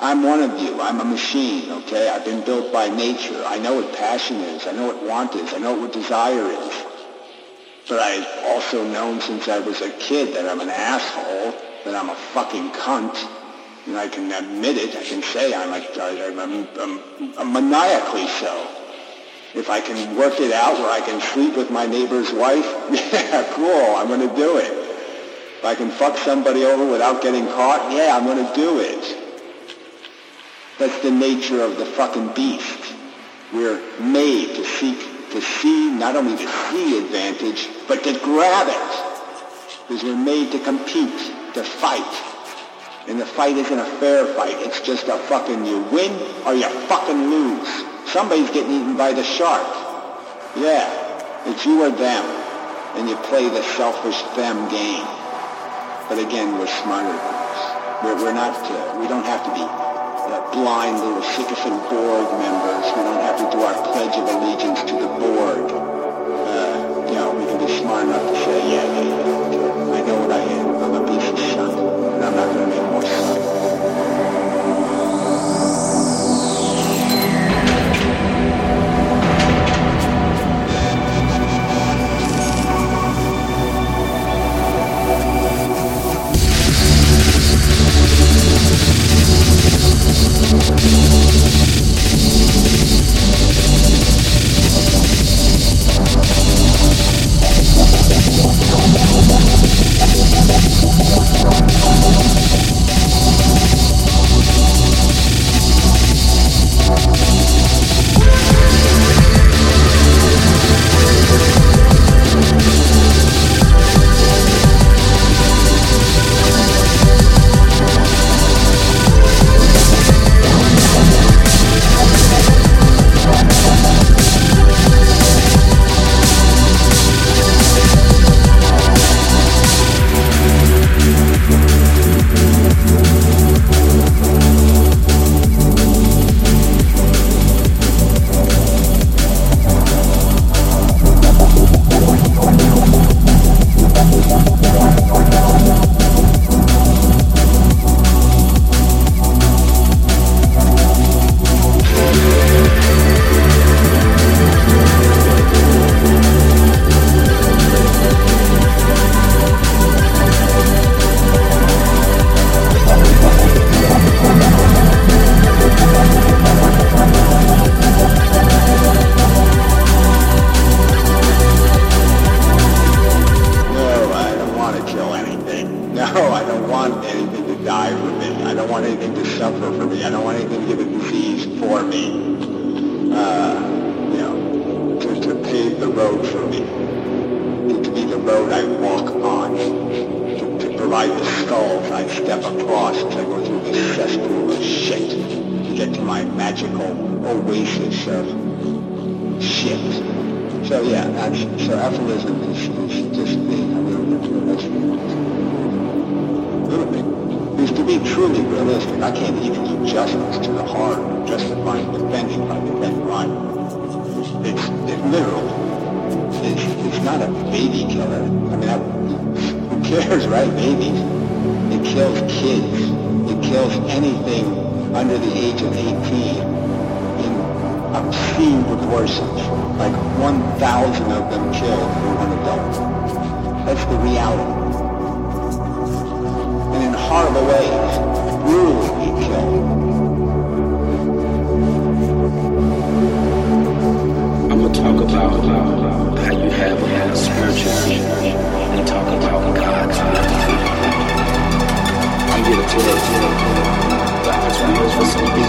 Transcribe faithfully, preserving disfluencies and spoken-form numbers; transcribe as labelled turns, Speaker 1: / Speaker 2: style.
Speaker 1: I'm one of you. I'm a machine, okay? I've been built by nature. I know what passion is. I know what want is. I know what desire is. But I've also known since I was a kid that I'm an asshole, that I'm a fucking cunt. And I can admit it. I can say I'm, a, I'm, I'm, I'm, I'm maniacally so. If I can work it out where I can sleep with my neighbor's wife, yeah, cool, I'm going to do it. If I can fuck somebody over without getting caught, yeah, I'm going to do it. That's the nature of the fucking beast. We're made to seek, to see, not only to see advantage, but to grab it. Because we're made to compete, to fight. And the fight isn't a fair fight. It's just a fucking you win or you fucking lose. Somebody's getting eaten by the shark. Yeah, it's you or them. And you play the selfish them game. But again, we're smarter than this. We're, we're not, uh, we don't have to be uh, blind little sycophant Borg members. We don't have to do our pledge of allegiance to the Borg. Uh, you know, we can be smart enough to say, yeah, yeah, yeah, I know what I am. I'm a piece of shit. And I'm not going to make more shit.
Speaker 2: Some